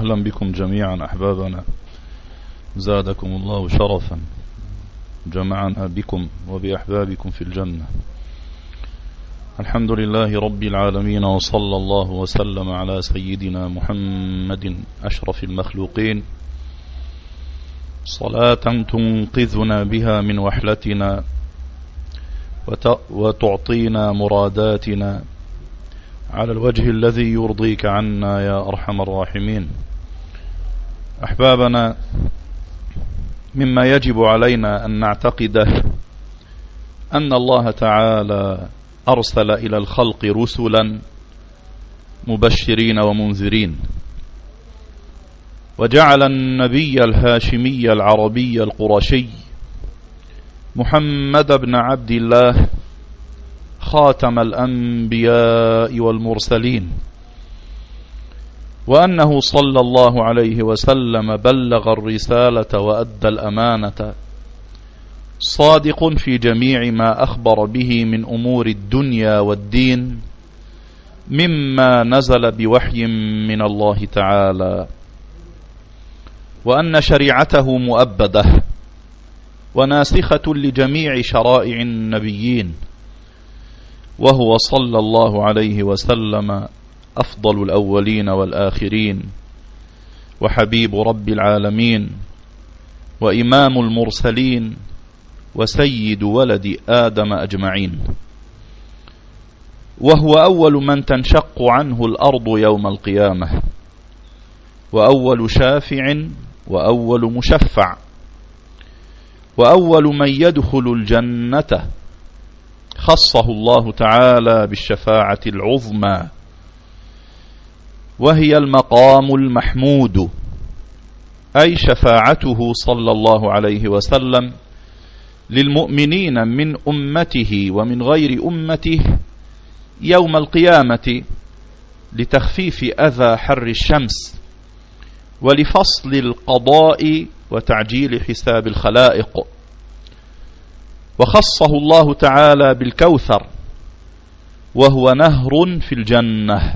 أهلا بكم جميعا أحبابنا، زادكم الله شرفا، جمعنا بكم وبأحبابكم في الجنة. الحمد لله رب العالمين، وصلى الله وسلم على سيدنا محمد أشرف المخلوقين، صلاة تنقذنا بها من وحلتنا وتعطينا مراداتنا على الوجه الذي يرضيك عنا يا أرحم الراحمين. أحبابنا، مما يجب علينا أن نعتقده أن الله تعالى أرسل إلى الخلق رسلا مبشرين ومنذرين، وجعل النبي الهاشمي العربي القرشي محمد بن عبد الله خاتم الأنبياء والمرسلين، وأنه صلى الله عليه وسلم بلغ الرسالة وأدى الأمانة، صادق في جميع ما أخبر به من أمور الدنيا والدين مما نزل بوحي من الله تعالى، وأن شريعته مؤبدة وناسخة لجميع شرائع النبيين، وهو صلى الله عليه وسلم أفضل الأولين والآخرين، وحبيب رب العالمين، وإمام المرسلين، وسيد ولد آدم أجمعين، وهو أول من تنشق عنه الأرض يوم القيامة، وأول شافع، وأول مشفع، وأول من يدخل الجنة، خصه الله تعالى بالشفاعة العظمى، وهي المقام المحمود، أي شفاعته صلى الله عليه وسلم للمؤمنين من أمته ومن غير أمته يوم القيامة، لتخفيف أذى حر الشمس، ولفصل القضاء وتعجيل حساب الخلائق. وخصه الله تعالى بالكوثر، وهو نهر في الجنة،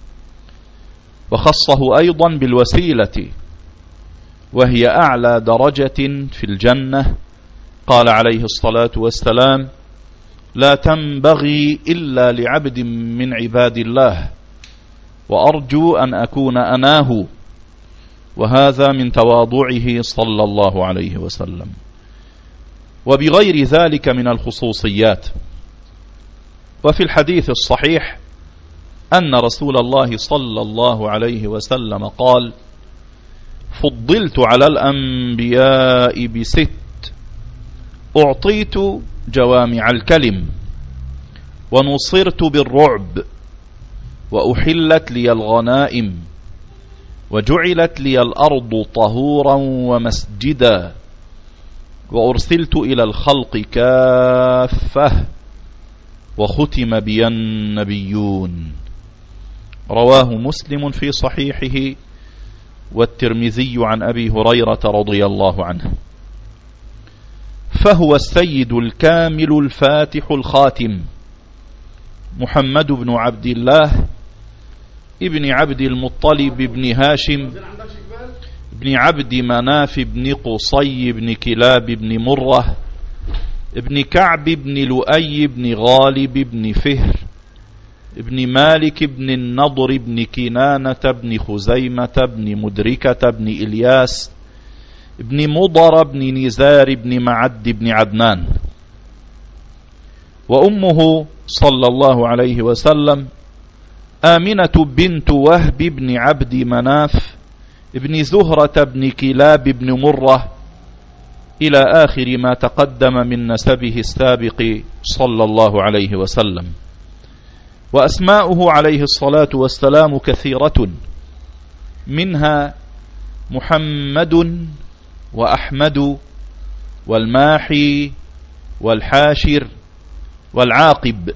وخصه أيضا بالوسيلة، وهي أعلى درجة في الجنة، قال عليه الصلاة والسلام: لا تنبغي إلا لعبد من عباد الله، وأرجو أن أكون أناه. وهذا من تواضعه صلى الله عليه وسلم، وبغير ذلك من الخصوصيات. وفي الحديث الصحيح أن رسول الله صلى الله عليه وسلم قال: فضلت على الأنبياء ب6: أعطيت جوامع الكلم، ونصرت بالرعب، وأحلت لي الغنائم، وجعلت لي الأرض طهورا ومسجدا، وأرسلت إلى الخلق كافة، وختم بي النبيون. رواه مسلم في صحيحه، والترمذي عن أبي هريرة رضي الله عنه. فهو السيد الكامل الفاتح الخاتم، محمد بن عبد الله ابن عبد المطلب بن هاشم ابن عبد مناف بن قصي بن كلاب بن مرة ابن كعب بن لؤي بن غالب بن فهر ابن مالك بن النضر بن كنانة بن خزيمة بن مدركة بن إلياس ابن مضر بن نزار بن معد بن عدنان. وأمه صلى الله عليه وسلم آمنة بنت وهب بن عبد مناف ابن زهرة بن كلاب بن مرة، إلى آخر ما تقدم من نسبه السابق صلى الله عليه وسلم. وأسماؤه عليه الصلاة والسلام كثيرة، منها محمد، وأحمد، والماحي، والحاشر، والعاقب.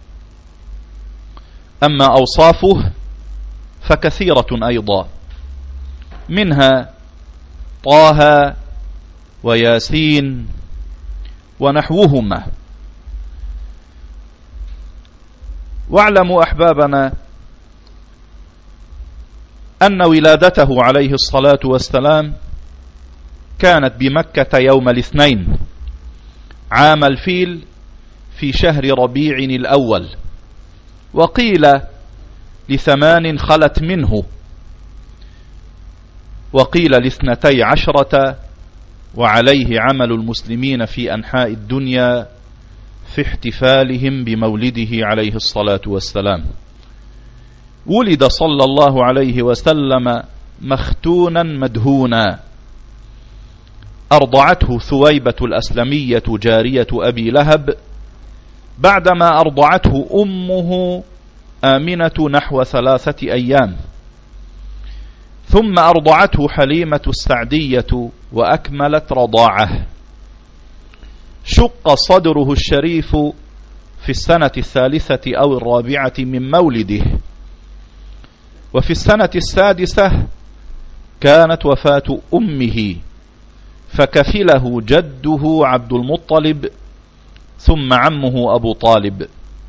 أما أوصافه فكثيرة أيضا، منها طه وياسين ونحوهما. واعلموا أحبابنا أن ولادته عليه الصلاة والسلام كانت بمكة يوم الاثنين عام الفيل في شهر ربيع الأول، وقيل ل8 خلت منه، وقيل ل12، وعليه عمل المسلمين في أنحاء الدنيا في احتفالهم بمولده عليه الصلاة والسلام. ولد صلى الله عليه وسلم مختونا مدهونا، أرضعته ثويبة الأسلمية جارية أبي لهب بعدما أرضعته أمه آمنة نحو 3 أيام، ثم أرضعته حليمة السعدية وأكملت رضاعه. شق صدره الشريف في السنة 3 أو 4 من مولده، وفي السنة 6 كانت وفاة أمه، فكفله جده عبد المطلب ثم عمه أبو طالب.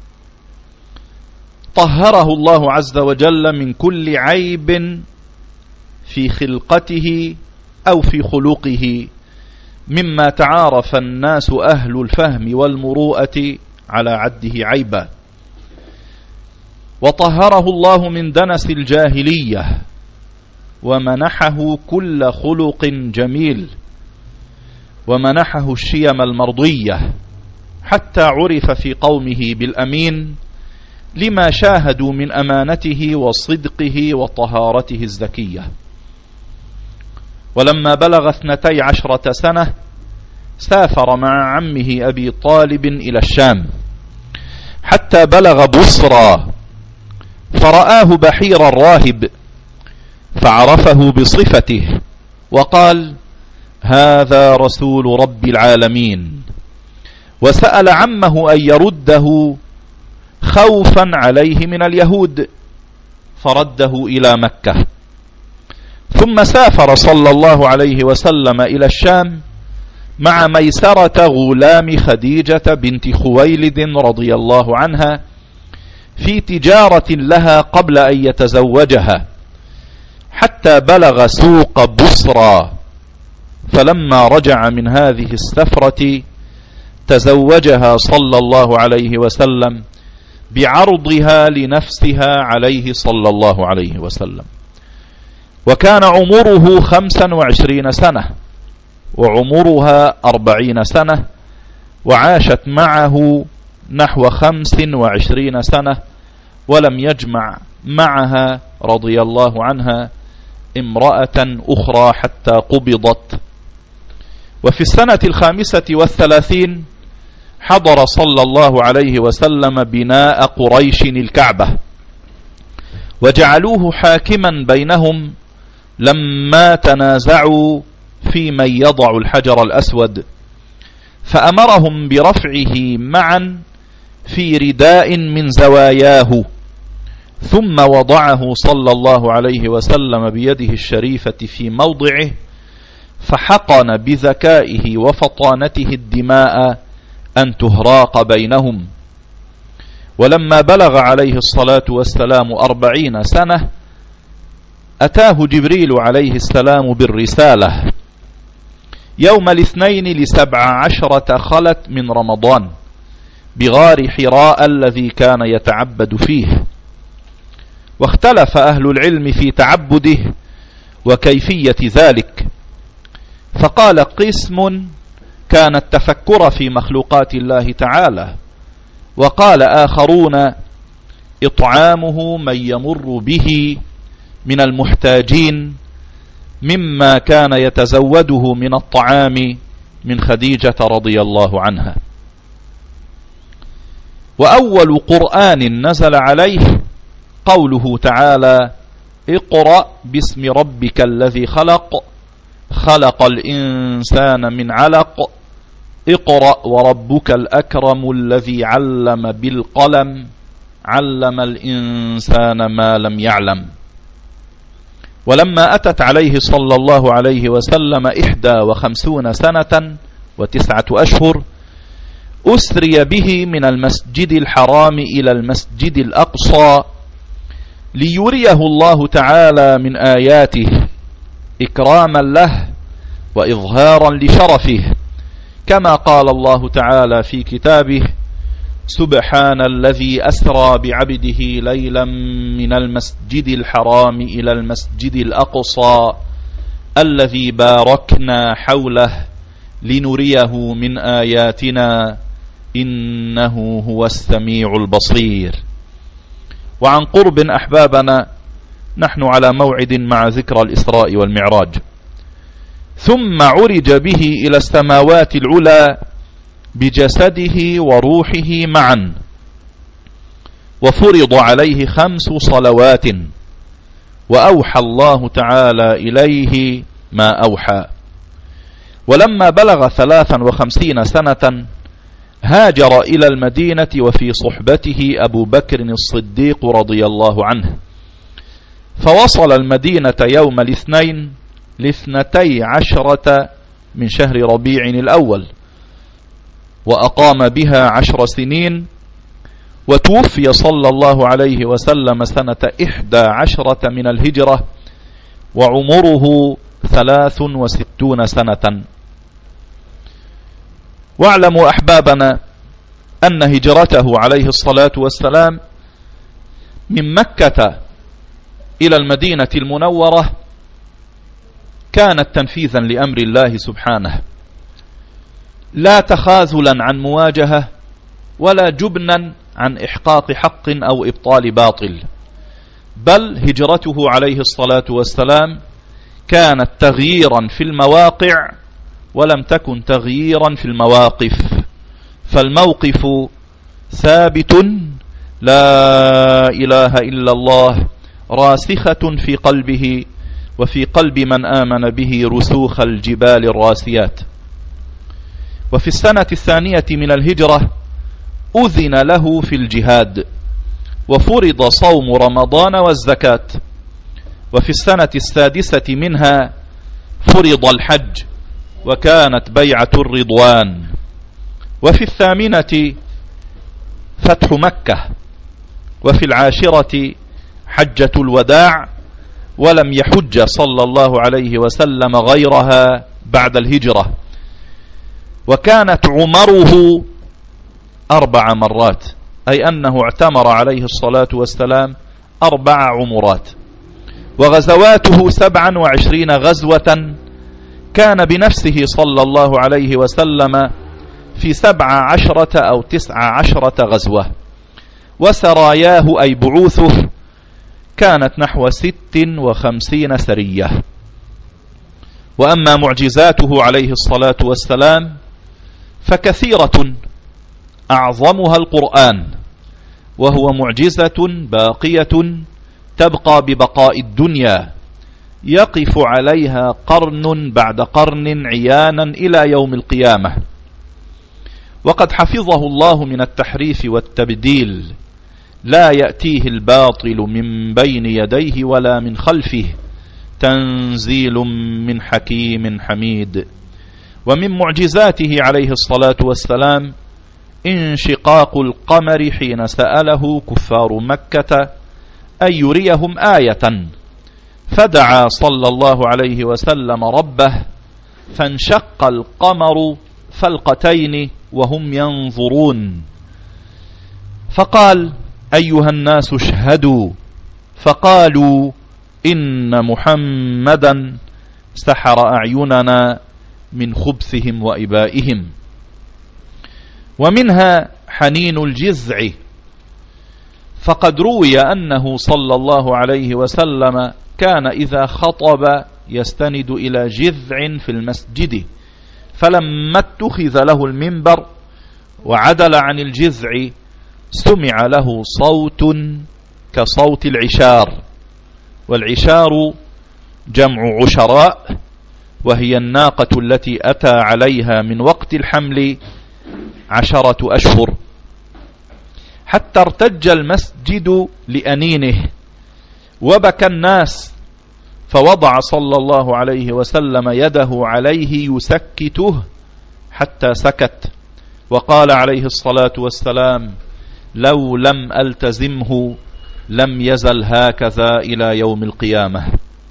طهره الله عز وجل من كل عيب في خلقته أو في خلقه مما تعارف الناس أهل الفهم والمروءة على عده عيبا، وطهره الله من دنس الجاهلية، ومنحه كل خلق جميل، ومنحه الشيم المرضية، حتى عرف في قومه بالأمين لما شاهدوا من أمانته وصدقه وطهارته الزكية. ولما بلغ 12 سنة سافر مع عمه أبي طالب إلى الشام حتى بلغ بصرى، فرآه بحير الراهب فعرفه بصفته وقال: هذا رسول رب العالمين، وسأل عمه أن يرده خوفا عليه من اليهود، فرده إلى مكة. ثم سافر صلى الله عليه وسلم إلى الشام مع ميسرة غلام خديجة بنت خويلد رضي الله عنها في تجارة لها قبل أن يتزوجها، حتى بلغ سوق بصرى، فلما رجع من هذه السفرة تزوجها صلى الله عليه وسلم بعرضها لنفسها عليه صلى الله عليه وسلم. وكان عمره 25 سنة وعمرها 40 سنة، وعاشت معه نحو 25 سنة، ولم يجمع معها رضي الله عنها امرأة أخرى حتى قبضت. وفي السنة 35 حضر صلى الله عليه وسلم بناء قريش الكعبة، وجعلوه حاكما بينهم لما تنازعوا في من يضع الحجر الأسود، فأمرهم برفعه معا في رداء من زواياه، ثم وضعه صلى الله عليه وسلم بيده الشريفة في موضعه، فحقن بذكائه وفطانته الدماء أن تهراق بينهم. ولما بلغ عليه الصلاة والسلام 40 سنة أتاه جبريل عليه السلام بالرسالة يوم الاثنين ل17 خلت من رمضان بغار حراء الذي كان يتعبد فيه. واختلف أهل العلم في تعبده وكيفية ذلك، فقال قسم كان التفكر في مخلوقات الله تعالى، وقال آخرون إطعامه من يمر به من المحتاجين مما كان يتزوده من الطعام من خديجة رضي الله عنها. وأول قرآن نزل عليه قوله تعالى: اقرأ باسم ربك الذي خلق، خلق الإنسان من علق، اقرأ وربك الأكرم الذي علم بالقلم، علم الإنسان ما لم يعلم. ولما أتت عليه صلى الله عليه وسلم 51 سنة و9 أشهر أسري به من المسجد الحرام إلى المسجد الأقصى ليريه الله تعالى من آياته إكراما له وإظهارا لشرفه، كما قال الله تعالى في كتابه: سبحان الذي أسرى بعبده ليلا من المسجد الحرام إلى المسجد الأقصى الذي باركنا حوله لنريه من آياتنا إنه هو السميع البصير. وعن قرب أحبابنا، نحن على موعد مع ذكرى الإسراء والمعراج، ثم عرج به إلى السماوات العلى بجسده وروحه معا، وفرض عليه 5 صلوات، وأوحى الله تعالى إليه ما أوحى. ولما بلغ 53 سنة هاجر إلى المدينة، وفي صحبته أبو بكر الصديق رضي الله عنه، فوصل المدينة يوم الاثنين ل12 من شهر ربيع الأول، وأقام بها 10 سنين، وتوفي صلى الله عليه وسلم سنة 11 من الهجرة وعمره 63 سنة. واعلموا أحبابنا أن هجرته عليه الصلاة والسلام من مكة إلى المدينة المنورة كانت تنفيذا لأمر الله سبحانه، لا تخاذلا عن مواجهة ولا جبنا عن إحقاق حق أو إبطال باطل، بل هجرته عليه الصلاة والسلام كانت تغييرا في المواقع ولم تكن تغييرا في المواقف، فالموقف ثابت لا إله إلا الله راسخة في قلبه وفي قلب من آمن به رسوخ الجبال الراسيات. وفي السنة 2 من الهجرة أذن له في الجهاد، وفرض صوم رمضان والزكاة. وفي السنة 6 منها فرض الحج، وكانت بيعة الرضوان. وفي 8 فتح مكة، وفي 10 حجة الوداع، ولم يحج صلى الله عليه وسلم غيرها بعد الهجرة. وكانت عمره 4 مرات، أي أنه اعتمر عليه الصلاة والسلام 4 عمرات. وغزواته 27 غزوة، كان بنفسه صلى الله عليه وسلم في 17 أو 19 غزوة. وسراياه أي بعوثه كانت نحو 56 سرية. وأما معجزاته عليه الصلاة والسلام فكثيرة، أعظمها القرآن، وهو معجزة باقية تبقى ببقاء الدنيا، يقف عليها قرن بعد قرن عيانا إلى يوم القيامة. وقد حفظه الله من التحريف والتبديل، لا يأتيه الباطل من بين يديه ولا من خلفه، تنزيل من حكيم حميد. ومن معجزاته عليه الصلاة والسلام انشقاق القمر حين سأله كفار مكة أن يريهم آية، فدعا صلى الله عليه وسلم ربه فانشق القمر فلقتين وهم ينظرون، فقال: أيها الناس اشهدوا، فقالوا: إن محمدا سحر أعيننا من خبثهم وإبائهم. ومنها حنين الجذع، فقد روي أنه صلى الله عليه وسلم كان إذا خطب يستند إلى جذع في المسجد، فلما اتخذ له المنبر وعدل عن الجذع سمع له صوت كصوت العشار. والعشار جمع عشراء، وهي الناقة التي أتى عليها من وقت الحمل 10 أشهر، حتى ارتج المسجد لأنينه وبكى الناس، فوضع صلى الله عليه وسلم يده عليه يسكته حتى سكت، وقال عليه الصلاة والسلام: لو لم ألتزمه لم يزل هكذا إلى يوم القيامة.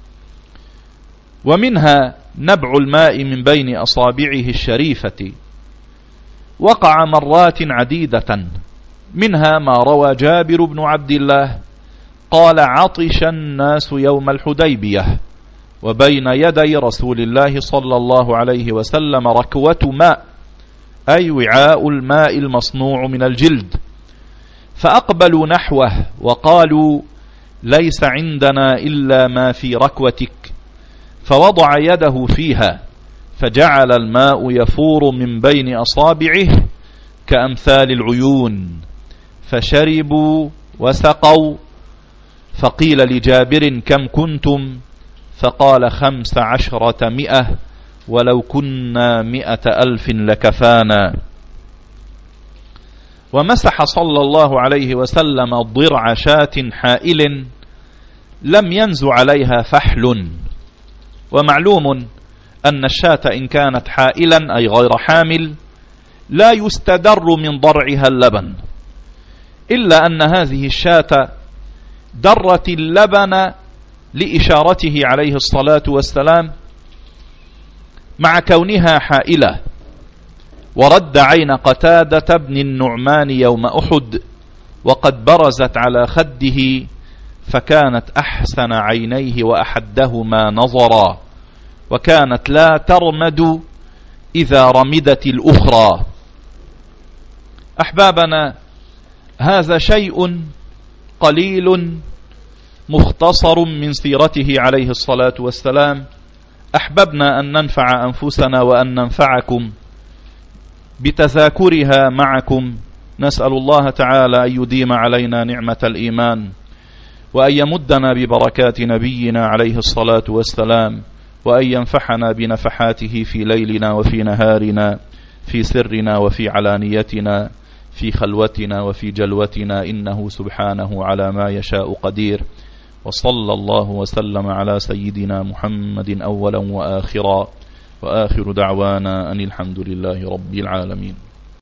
ومنها نبع الماء من بين أصابعه الشريفة، وقع مرات عديدة، منها ما روى جابر بن عبد الله قال: عطش الناس يوم الحديبية وبين يدي رسول الله صلى الله عليه وسلم ركوة ماء، أي وعاء الماء المصنوع من الجلد، فأقبلوا نحوه وقالوا: ليس عندنا إلا ما في ركوتك، فوضع يده فيها فجعل الماء يفور من بين أصابعه كأمثال العيون، فشربوا وسقوا. فقيل لجابر: كم كنتم؟ فقال: 1500، ولو كنا 100,000 لكفانا. ومسح صلى الله عليه وسلم ضرع شاة حائل لم ينز عليها فحل. ومعلوم أن الشاة إن كانت حائلا أي غير حامل لا يستدر من ضرعها اللبن، إلا أن هذه الشاة درت اللبن لإشارته عليه الصلاة والسلام مع كونها حائلة. ورد عين قتادة بن النعمان يوم أحد وقد برزت على خده، فكانت أحسن عينيه وأحدهما نظرا، وكانت لا ترمد إذا رمدت الأخرى. أحبابنا، هذا شيء قليل مختصر من سيرته عليه الصلاة والسلام. أحببنا أن ننفع أنفسنا وأن ننفعكم بتذاكرها معكم. نسأل الله تعالى أن يديم علينا نعمة الإيمان، وأن يمدنا ببركات نبينا عليه الصلاة والسلام، وأن ينفحنا بنفحاته في ليلنا وفي نهارنا، في سرنا وفي علانيتنا، في خلوتنا وفي جلوتنا، إنه سبحانه على ما يشاء قدير. وصلى الله وسلم على سيدنا محمد أولا وآخرا، وآخر دعوانا أن الحمد لله رب العالمين.